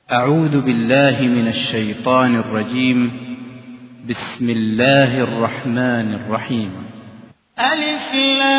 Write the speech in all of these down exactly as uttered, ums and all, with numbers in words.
أعوذ بالله من الشيطان الرجيم. بسم الله الرحمن الرحيم. ألف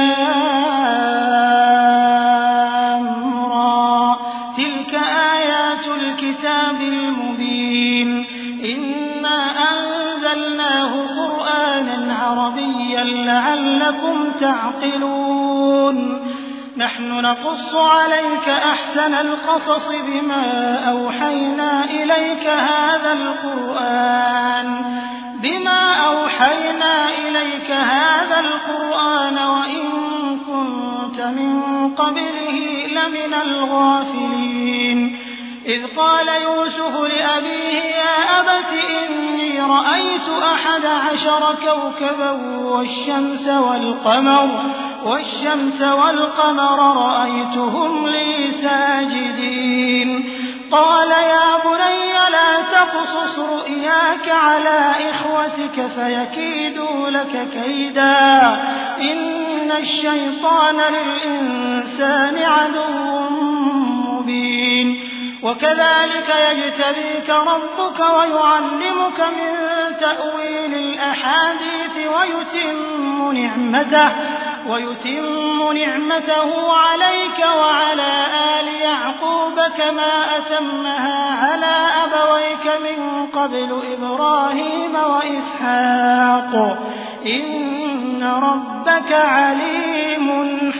لام را تلك آيات الكتاب المبين إنا أنزلناه قرآنا عربيا لعلكم تعقلون نحن نقص عليك أحسن القصص بما أوحينا إليك هذا القرآن بما أوحينا إليك هذا القرآن وإن كنت من قبله لمن الغافلين إذ قال يوسف لأبيه يا أبت إني رأيت أحد عشر كوكبا والشمس والقمر والشمس والقمر رأيتهم لي ساجدين قال يا بني لا تقصص رؤياك على إخوتك فيكيدوا لك كيدا إن الشيطان للإنسان عدو مبين وكذلك يجتبيك ربك ويعلمك من تأويل الأحاديث ويتم نعمته ويتم نعمته عليك وعلى آل يعقوب كما أتمها على أبويك من قبل إبراهيم وإسحاق إن ربك عليم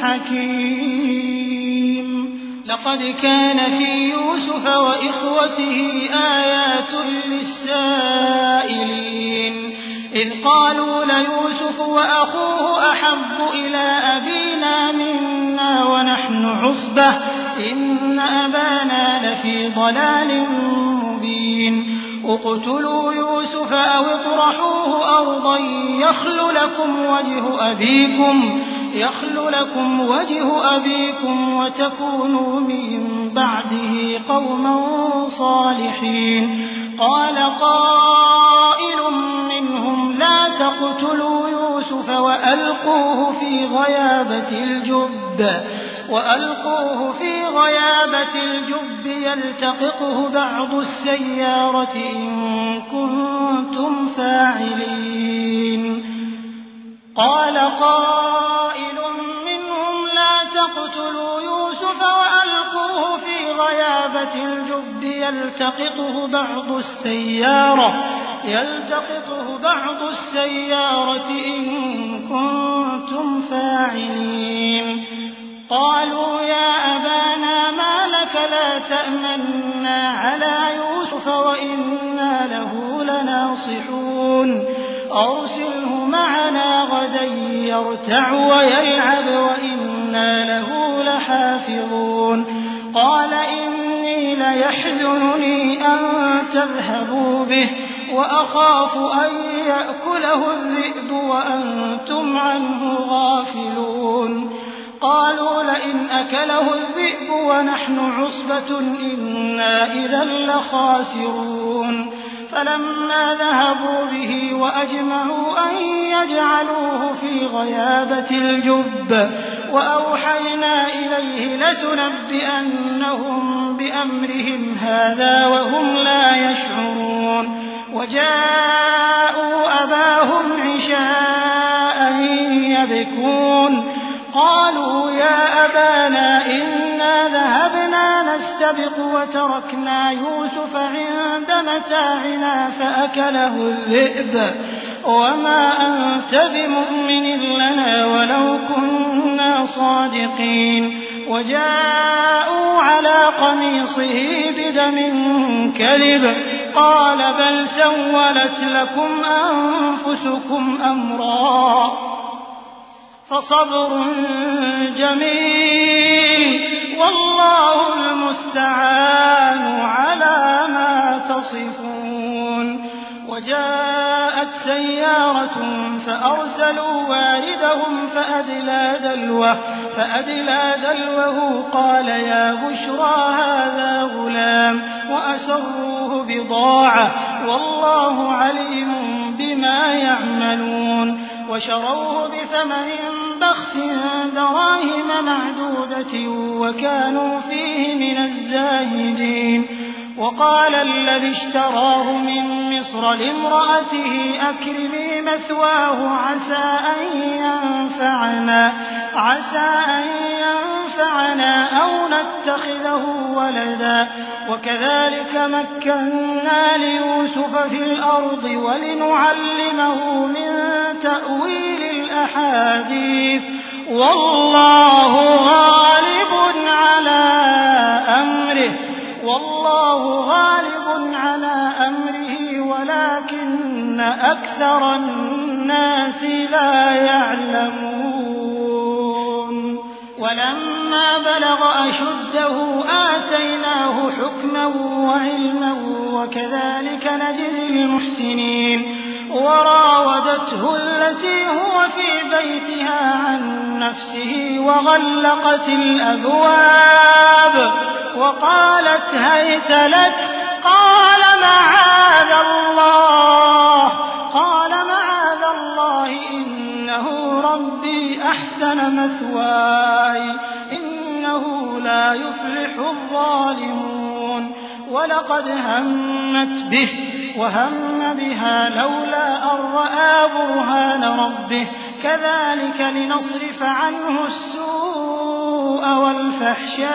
حكيم لقد كان في يوسف وإخوته آيات للسائلين إذ قالوا ليوسف وأخوه أحب إلى أبينا منا ونحن عصبة إن أبانا لفي ضلال مبين اقتلوا يوسف أو اطرحوه أرضا يخل لكم وجه أبيكم يخل لكم وجه أبيكم وتكونوا من بعده قوما صالحين قال قائل منهم لا تقتلوا يوسف وألقوه في غيابة الجب وألقوه في غيابة الجب يلتقطه بعض السيارة إن كنتم فاعلين قال قائل منهم لا تقتلوا يوسف وألقوه في غيابة الجب يلتقطه بعض السيارة يلتقطه بعض السيارة إن كنتم فاعلين قالوا يا أبانا ما لك لا تأمنا على يوسف وإنا له لناصحون أرسله معنا غدا يرتع ويلعب وإنا له لحافظون قال إني ليحزنني أن تذهبوا به وأخاف أن يأكله الذئب وأنتم عنه غافلون قالوا لئن أكله الذئب ونحن عصبة إنا إذا لخاسرون فلما ذهبوا به وأجمعوا أن يجعلوه في غيابة الجب وأوحينا إليه لتنبئنهم بأمرهم هذا وهم لا يشعرون وجاءوا أباهم عشاء يبكون قالوا يا أبانا إنا ذهبنا نستبق وتركنا يوسف عند متاعنا فأكله الذئب وما أنت بمؤمن لنا ولو كنا صادقين وجاءوا على قميصه بدم كذب قال بل سولت لكم أنفسكم أمرا فصبر جميل والله المستعان على ما تصفون وجاءت سيارة فأرسلوا واردهم فأدلى دلوه, فأدلى دلوه قال يا بشرى هذا غلام وأسروه بضاعة والله عليم بما يعملون وشروه بثمن بخس دراهم معدودة وكانوا فيه من الزاهدين وقال الذي اشتراه من مصر لامرأته أكرمي مثواه عسى أن ينفعنا, عسى أن ينفعنا أو نتخذه ولدا وكذلك مكنا ليوسف في الأرض ولنعلمه من تأويل الأحاديث والله غالب على أمره والله غالب على أمره ولكن أكثر الناس لا يعلمون. ولما بلغ أشده آتيناه حكما وعلما وكذلك نجزي المحسنين. وراودته التي هو في بيتها عن نفسه وغلقت الأبواب وقالت هيت لك قال معاذ الله قال معاذ الله إنه ربي أحسن مثواي إنه لا يفلح الظالمون. ولقد همت به وهم بها لولا أن رأى برهان ربه كذلك لنصرف عنه السوء والفحشاء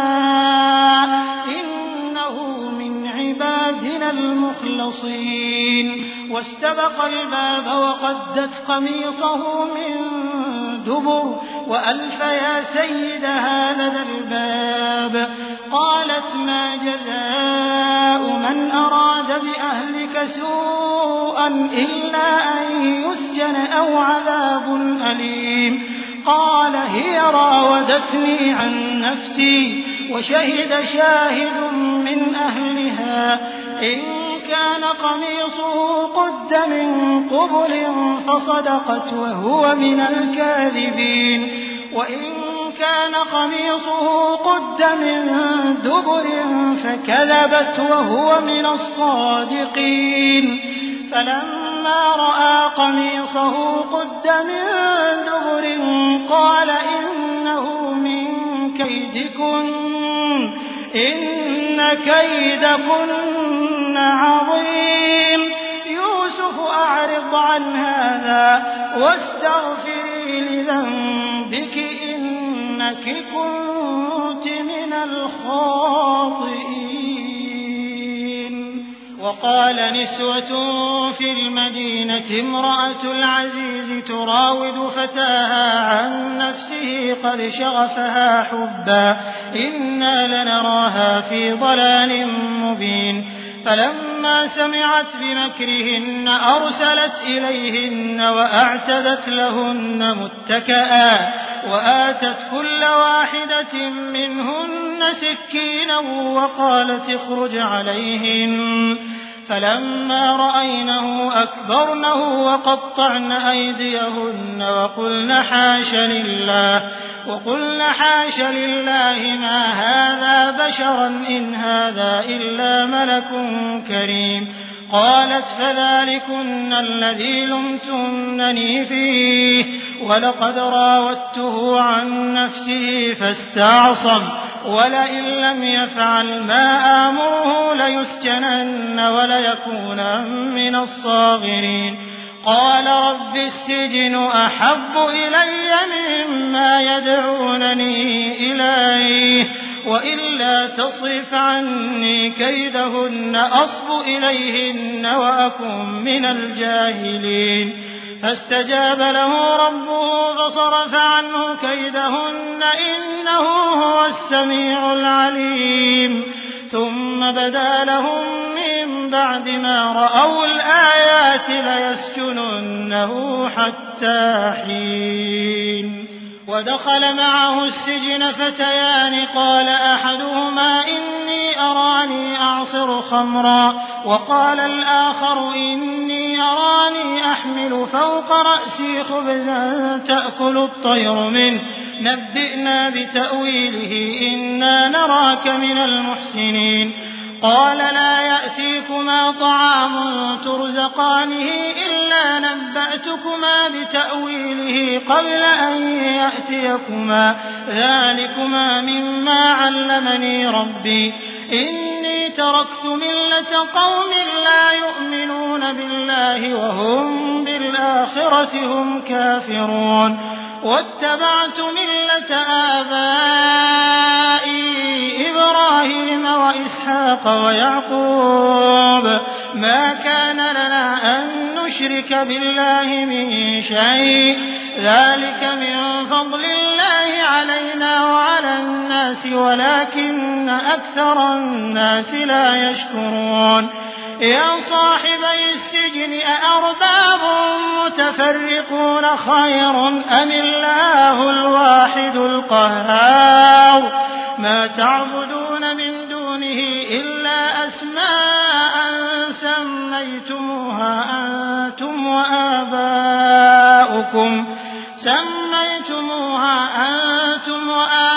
إنه من عبادنا المخلصين. واستبق الباب وقدت قميصه من دبر وألف يا سيدها لدى الباب قالت ما جزاء من أراد بأهلك سوءا إلا أن يسجن أو عذاب أليم. قال هي راودتني عن نفسي وشهد شاهد من أهلها إن كان قميصه قد من قبل فصدقت وهو من الكاذبين وإن كان قميصه قد من دبر فكذبت وهو من الصادقين. فلما رأى قميصه قد من دبر قال إنه من كيدكن إن كيدكن عظيم. يوسف أعرض عن هذا واستغفري لذنبك إنك كنت من الخاطئين. وقال نسوة في المدينة امرأة العزيز تراود فتاها عن نفسه قد شغفها حبا إنا لنراها في ضلال مبين. فلما سمعت بمكرهن أرسلت إليهن وأعتدت لهن متكئا وآتت كل واحدة منهن سكينا وقالت اخرج عليهن. فلما رأينه أكبرنه وقطعن أيديهن وقلن حاش لله وقلن حاش لله ما هذا بشرا إن هذا إلا ملك كريم. قالت فذلكن الذي لمتنني فيه ولقد راودته عن نفسه فاستعصم ولئن لم يفعل ما آمره ليسجنن وليكون من الصاغرين. قال رب السجن أحب إلي مما يدعونني إليه وإلا تصرف عني كيدهن أصب إليهن وأكن من الجاهلين. فاستجاب له ربه فصرف عنه كيدهن إنه هو السميع العليم. ثم بدا لهم من بعد ما رأوا الآيات ليسجننه حتى حين. ودخل معه السجن فتيان قال أحدهما إني أراني أعصر خمرا وقال الآخر إني أراني أحمل فوق رأسي خبزا تأكل الطير منه نبئنا بتأويله إنا نراك من المحسنين. قال لا يأتيكما طعام ترزقانه إلا نبأتكما بتأويله قبل أن يأتي يأتيكما ذلكما مما علمني ربي إني تركت ملة قوم لا يؤمنون بالله وهم بالآخرة هم كافرون واتبعت ملة آبائي إبراهيم وإسحاق ويعقوب ما كان لنا أن نشرك بالله من شيء ذلك من فضل الله علينا وعلى الناس ولكن أكثر الناس لا يشكرون يا صاحبي السجن أأرباب متفرقون خير أم الله الواحد القهار ما تعبدون من دونه إلا أسماء سميتموها أنتم وآباؤكم سميتموها أنتم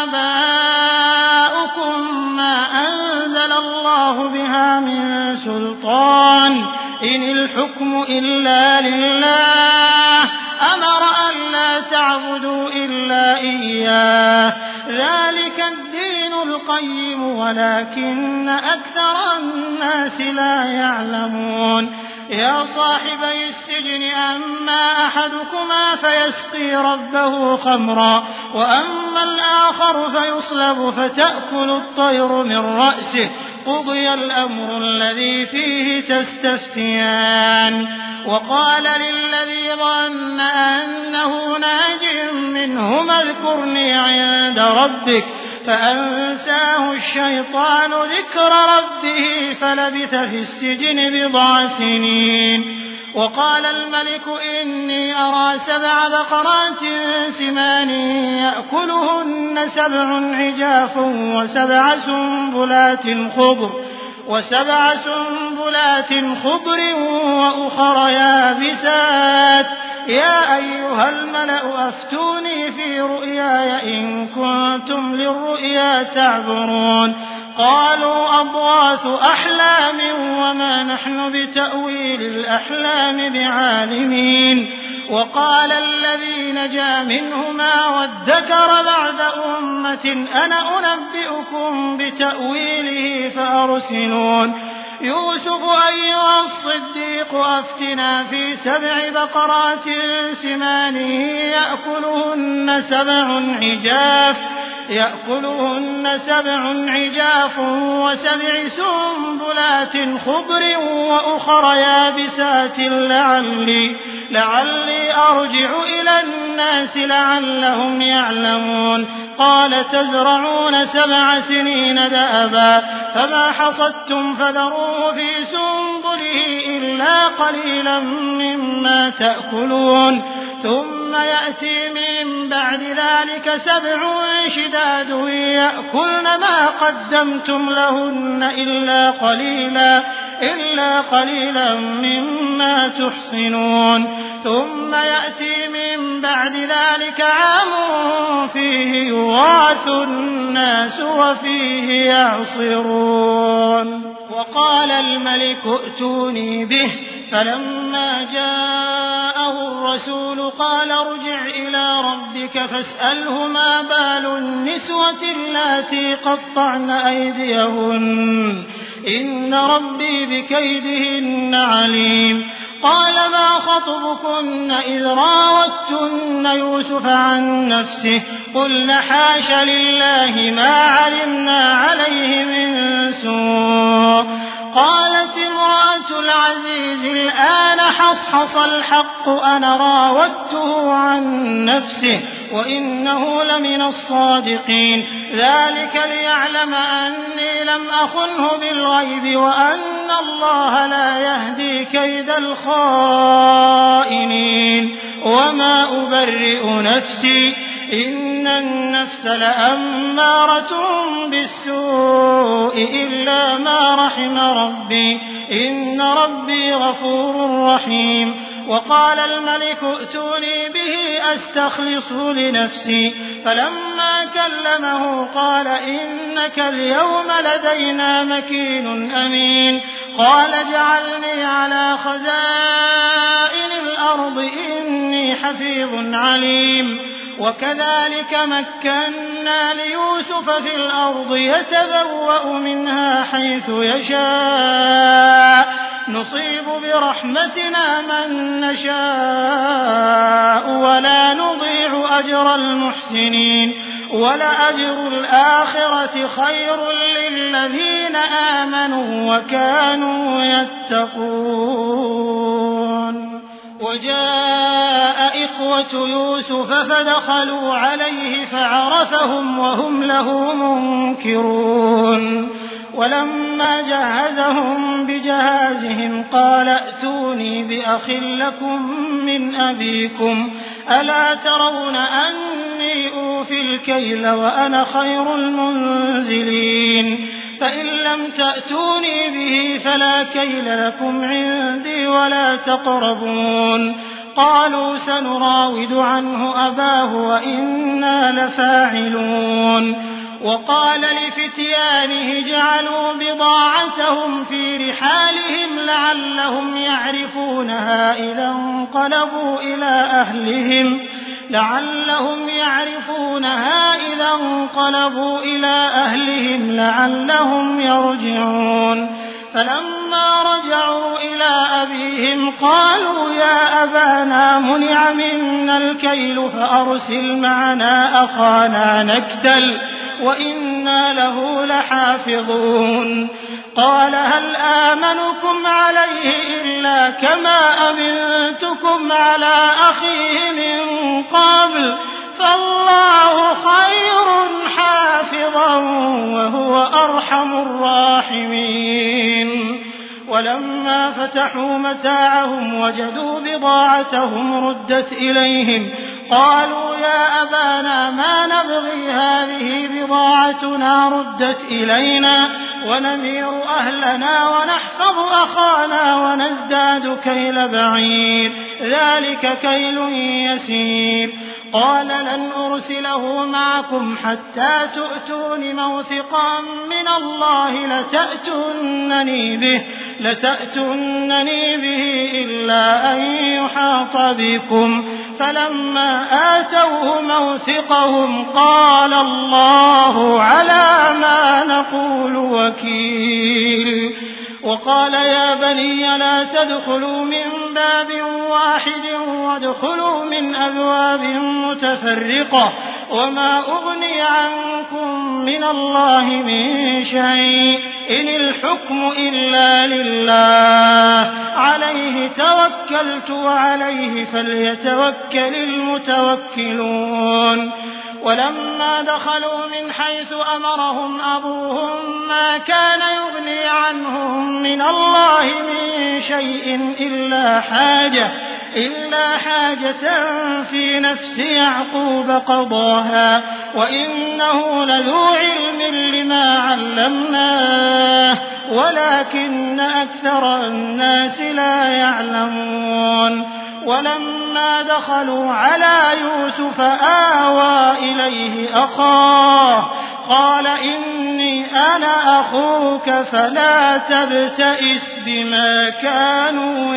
وآباؤكم ما أنزل الله بها من سلطان إن الحكم إلا لله أمر أن لا تعبدوا إلا إياه ذلك الدين القيم ولكن أكثر الناس لا يعلمون يا صاحبي السجن أما أحدكما فيسقي ربه خمرا وأما الآخر فيصلب فتأكل الطير من رأسه قضي الأمر الذي فيه تستفتيان وقال للذي ظن أنه ناج منهما اذكرني عند ربك فأنساه الشيطان ذكر ربه فلبث في السجن بضع سنين وقال الملك إني أرى سبع بقرات سمان يأكلهن سبع عجاف وسبع سنبلات خضر وسبع سنبلات خضر وأخر يابسات يا أيها الملأ أفتوني في رؤياي إن كنتم للرؤيا تعبرون قالوا أضغاث أحلام وما نحن بتأويل الأحلام بعالمين وقال الذي نجا منهما وادكر بعد أمة أنا أنبئكم بتأويله فأرسلون يوسف أيها الصديق أفتنا في سبع بقرات سمان يأكلهن سبع عجاف يأكلهن سبع عجاف وسبع سنبلات خضر وأخر يابسات لعلي لعلي أرجع إلى الناس لعلهم يعلمون قال تزرعون سبع سنين دأبا فما حصدتم فذروه في سنبله إلا قليلا مما تأكلون ثم يأتي من بعد ذلك سبع شداد يأكلن ما قدمتم لهن إلا قليلا إلا قليلا مما تحصنون ثم يأتي من بعد ذلك عام فيه يغاث الناس وفيه يعصرون وقال الملك ائتوني به فلما جاءه الرسول قال ارجع إلى ربك فاسأله ما بال النسوة اللاتي قطعن أيديهن إن ربي بكيدهن عليم قال ما خطبكن إذ راوتن يوسف عن نفسه قلن حاش لله ما علمنا عليه من سوء قالت امرأة العزيز الآن حصحص الحق أنا راودته عن نفسه وإنه لمن الصادقين ذلك ليعلم أني لم أخنه بالغيب وأن الله لا يهدي كيد الخائنين وما أبرئ نفسي إن النفس لأمارة بالسوء إلا ما رحم ربي إن ربي غفور رحيم وقال الملك ائتوني به أستخلصه لنفسي فلما كلمه قال إنك اليوم لدينا مكين أمين قال اجعلني على خزائن الأرض إني حفيظ عليم وكذلك مكنا ليوسف في الأرض يتبوأ منها حيث يشاء نصيب برحمتنا من نشاء ولا نضيع أجر المحسنين ولأجر الآخرة خير للذين آمنوا وكانوا يتقون. وجاء إخوة يوسف فدخلوا عليه فعرفهم وهم له منكرون. ولما جهزهم بجهازهم قال ائتوني بأخ لكم من أبيكم ألا ترون أني أوفي الكيل وأنا خير المنزلين فإن لم تأتوني به فلا كيل لكم عندي ولا تقربون. قالوا سنراود عنه أباه وإنا لفاعلون. وقال لفتيانه جعلوا بضاعتهم في رحالهم لعلهم يعرفونها إذا انقلبوا إلى أهلهم لعلهم يعرفونها إذا انقلبوا إلى أهلهم لعلهم يرجعون. فلما رجعوا إلى أبيهم قالوا يا أبانا منع منا الكيل فأرسل معنا أخانا نكتل وإنا له لحافظون. قال هل آمنكم عليه إلا كما أمنتكم على أخيه من قبل فالله خير حافظا وهو أرحم الراحمين. ولما فتحوا متاعهم وجدوا بضاعتهم ردت إليهم قالوا يا أبانا ما نبغي هذه بضاعتنا ردت إلينا ونمير أهلنا ونحفظ أخانا ونزداد كيل بعير ذلك كيل يسير. قال لن أرسله معكم حتى تؤتون موثقا من الله لتأتونني به لتأتونني به إلا أن يحاط بكم. فلما آتوه موثقهم قال الله على ما نقول وكيل. وقال يا بني لا تدخلوا من باب واحد وادخلوا من أبواب متفرقة وما أغني عنكم من الله من شيء إن الحكم إلا لله عليه توكلت وعليه فليتوكل المتوكلون. ولما دخلوا من حيث أمرهم أبوهم ما كان يغني عنهم من الله من شيء إلا حاجة إلا حاجة في نفس يعقوب قضاها وإنه لذو علم لما علمناه ولكن أكثر الناس لا يعلمون. ولما دخلوا على يوسف آوى إليه أخاه قال إني أنا أخوك فلا تبتئس بما كانوا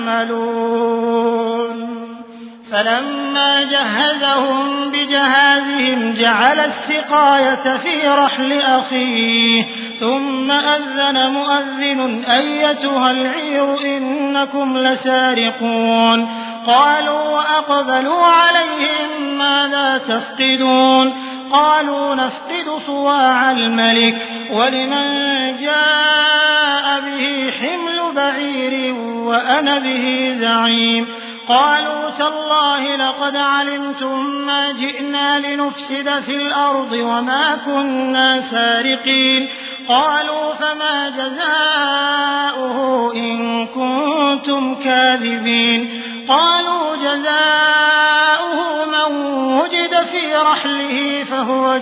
يعملون. فلما جهزهم بجهازهم جعل السقاية في رحل أخيه ثم أذن مؤذن أيتها العير إنكم لسارقون. قالوا وأقبلوا عليهم ماذا تفقدون قالوا نفقد صواع الملك ولمن جاء به حمل بعير وأنا به زعيم. قالوا تالله لقد علمتم ما جئنا لنفسد في الأرض وما كنا سارقين. قالوا فما جزاؤه إن كنتم كاذبين. قالوا جزاؤه من وجد في رحله فهو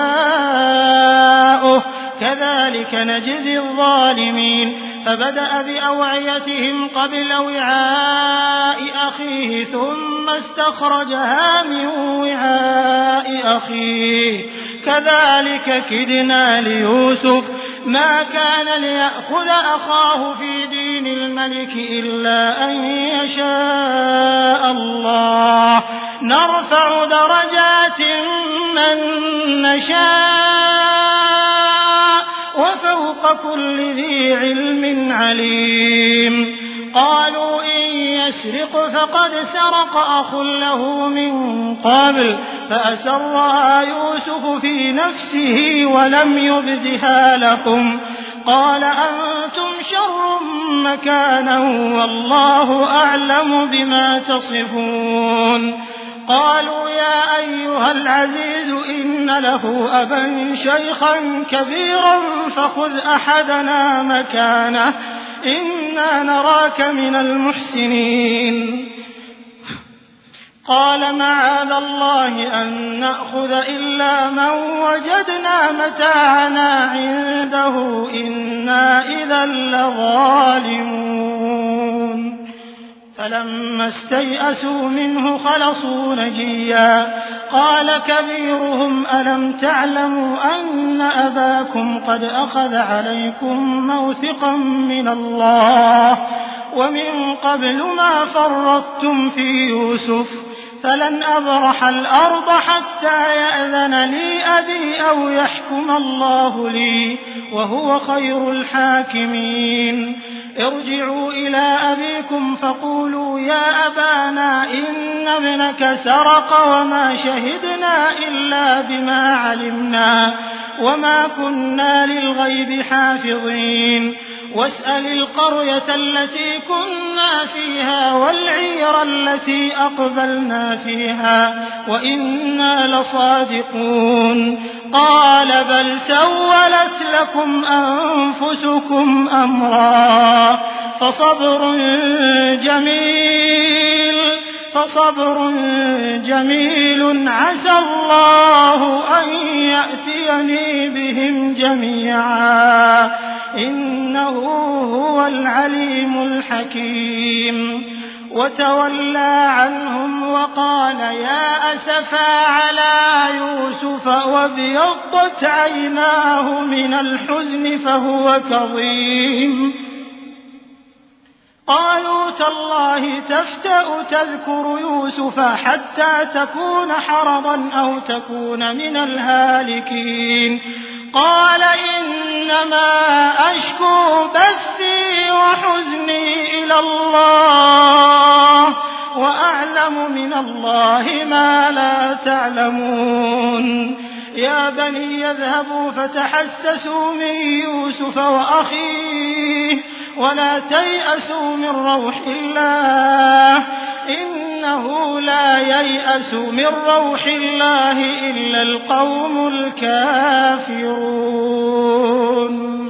جزاؤه كذلك نجزي الظالمين. فبدأ بأوعيتهم قبل وعاء أخيه ثم استخرجها من وعاء أخيه كذلك كدنا ليوسف ما كان ليأخذ أخاه في دين الملك إلا أن يشاء الله نرفع درجات من نشاء وفوق كل ذي علم عليم. قالوا إن يسرق فقد سرق أخ له من قبل فأسرها يوسف في نفسه ولم يبدها لكم قال أنتم شر مكانا والله أعلم بما تصفون. قالوا يا أيها العزيز إن له أبا شيخا كبيرا فخذ أحدنا مكانه إنا نراك من المحسنين. قال معاذ الله أن نأخذ إلا من وجدنا متاعنا عنده إنا إذا لظالمون. فلما استيئسوا منه خلصوا نجيا قال كبيرهم ألم تعلموا أن أباكم قد أخذ عليكم موثقا من الله ومن قبل ما فرطتم في يوسف فلن أبرح الأرض حتى يأذن لي أبي أو يحكم الله لي وهو خير الحاكمين. ارجعوا إلى أبيكم فقولوا يا أبانا إن ابنك سرق وما شهدنا إلا بما علمنا وما كنا للغيب حافظين. واسأل القرية التي كنا فيها والعير التي أقبلنا فيها وإنا لصادقون. قال بل سولت لكم أنفسكم أمرا فصبر جميل فصبر جميل عسى الله أن يأتيني بهم جميعا إنه هو العليم الحكيم. وتولى عنهم وقال يا أسفا على يوسف وابيضت عيناه من الحزن فهو كظيم. قالوا تالله تفتأ تذكر يوسف حتى تكون حرضا أو تكون من الهالكين. قال إنما أشكو بثي وحزني إلى الله وأعلم من الله ما لا تعلمون. يا بني يذهبوا فتحسسوا من يوسف وأخيه ولا تيأسوا من روح الله إنه لا ييأس من روح الله إلا القوم الكافرون.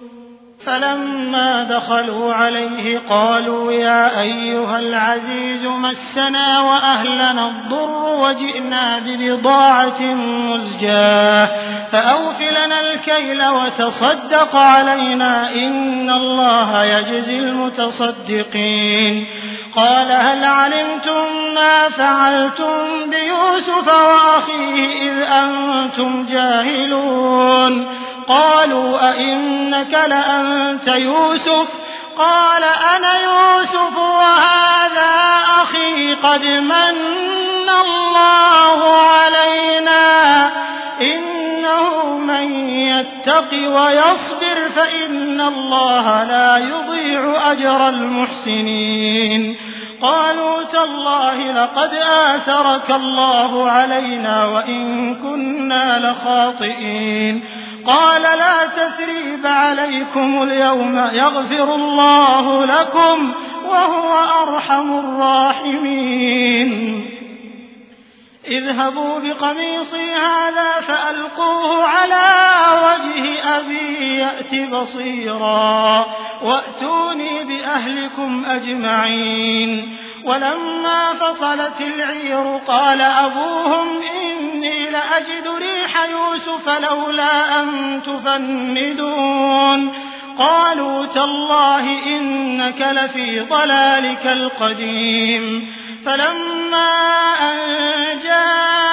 فلما دخلوا عليه قالوا يا أيها العزيز مسنا وأهلنا الضر وجئنا ببضاعة مزجاة فأوف لنا الكيل وتصدق علينا إن الله يجزي المتصدقين. قال هل علمتم ما فعلتم بيوسف وأخيه إذ أنتم جاهلون؟ قالوا أئنك لأنت يوسف؟ قال أنا يوسف وهذا أخي قد من الله علينا إنه من يتق ويصبر فإن الله لا يضيع أجر المحسنين. قالوا تالله لقد آثرك الله علينا وإن كنا لخاطئين. قال لا تثريب عليكم اليوم يغفر الله لكم وهو أرحم الراحمين. اذهبوا بقميصي هذا فألقوه على وجه أبي يأت بصيرا وأتوني بأهلكم أجمعين. ولما فصلت العير قال أبوهم إني لأجد ريح يوسف لولا أن تفندون. قالوا تالله إنك لفي ضلالك القديم. فلما أن جاء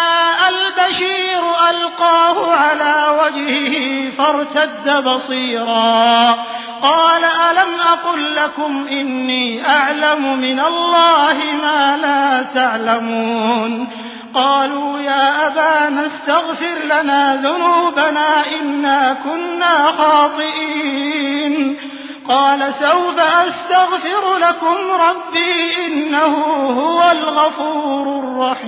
البشير ألقاه على وجهه فارتد بصيرا قال ألم أقل لكم إني أعلم من الله ما لا تعلمون قالوا يا أبانا استغفر لنا ذنوبنا إنا كنا خاطئين قال سوف أستغفر لكم ربي إنه هو الغفور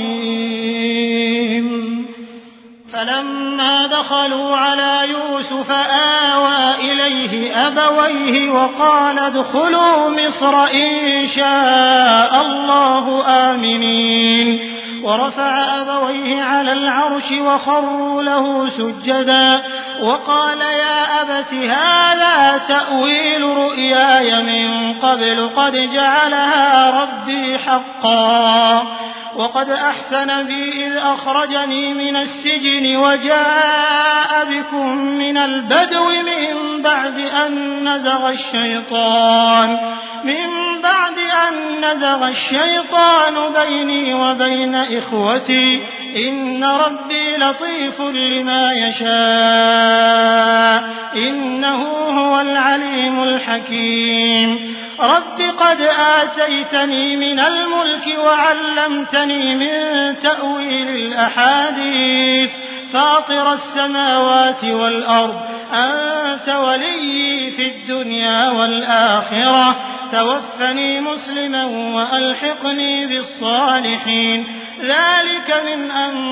الرحيم فلما دخلوا على يوسف آوى إليه أبويه وقال ادخلوا مصر إن شاء الله آمنين ورفع أبويه على العرش وخروا له سجدا وقال يا أبت هذا تأويل رؤياي من قبل قد جعلها ربي حقا وقد أحسن بي إذ أخرجني من السجن وجاء بكم من البدو من بعد أن نزغ الشيطان من بعد أن نزغ الشيطان بيني وبين إخوتي إن ربي لطيف لما يشاء إنه هو العليم الحكيم رب قد آتيتني من الملك وعلمتني من تأويل الأحاديث فاطر السماوات والأرض أنت ولي في الدنيا والآخرة توفني مسلما وألحقني بالصالحين ذلك من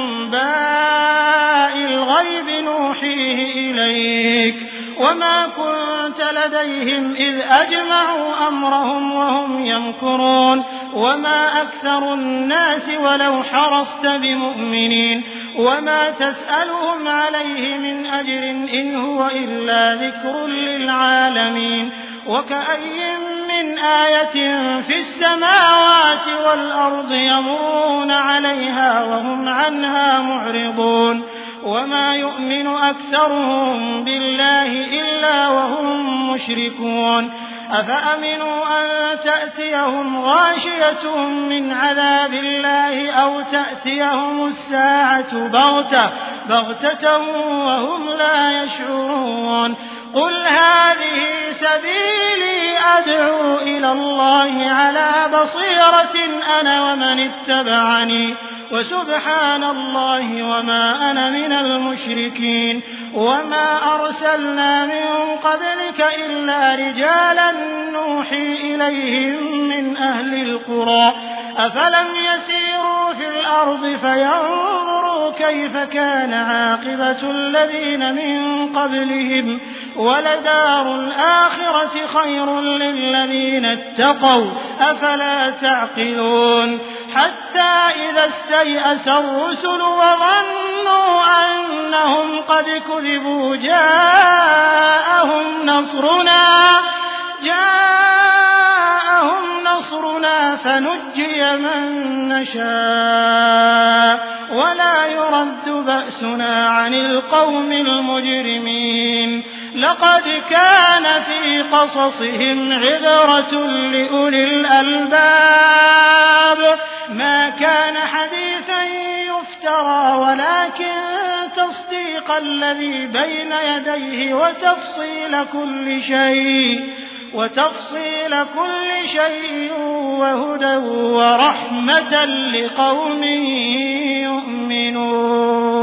أنباء الغيب نوحيه إليك وما كنت لديهم إذ أجمعوا أمرهم وهم يمكرون وما أكثر الناس ولو حرصت بمؤمنين وما تسألهم عليه من أجر إن هو إلا ذكر للعالمين وكأي من آية في السماوات والأرض يمرون عليها وهم عنها معرضون وما يؤمن أكثرهم بالله إلا وهم مشركون أفأمنوا أن تأتيهم غاشية من عذاب الله أو تأتيهم الساعة بغتة بغتة وهم لا يشعرون قل هذه سبيلي أدعو إلى الله على بصيرة أنا ومن اتبعني وسبحان الله وما أنا من المشركين وما أرسلنا من قبلك إلا رجالا نوحي إليهم من أهل القرى أفلم يسيروا في الأرض فينظروا كيف كان عاقبة الذين من قبلهم ولدار الآخرة خير للذين اتقوا أفلا تعقلون حتى إذا استيأس الرسل وظنوا أنهم قد كذبوا جاءهم نصرنا جاءهم نصرنا فنجي من نشاء ولا يرد بأسنا عن القوم المجرمين لقد كان في قصصهم عبرة لأولي الألباب ما كان حديثا يفترى ولكن تصديق الذي بين يديه وتفصيل كل شيء وتفصيل كل شيء وهدى ورحمة لقوم يؤمنون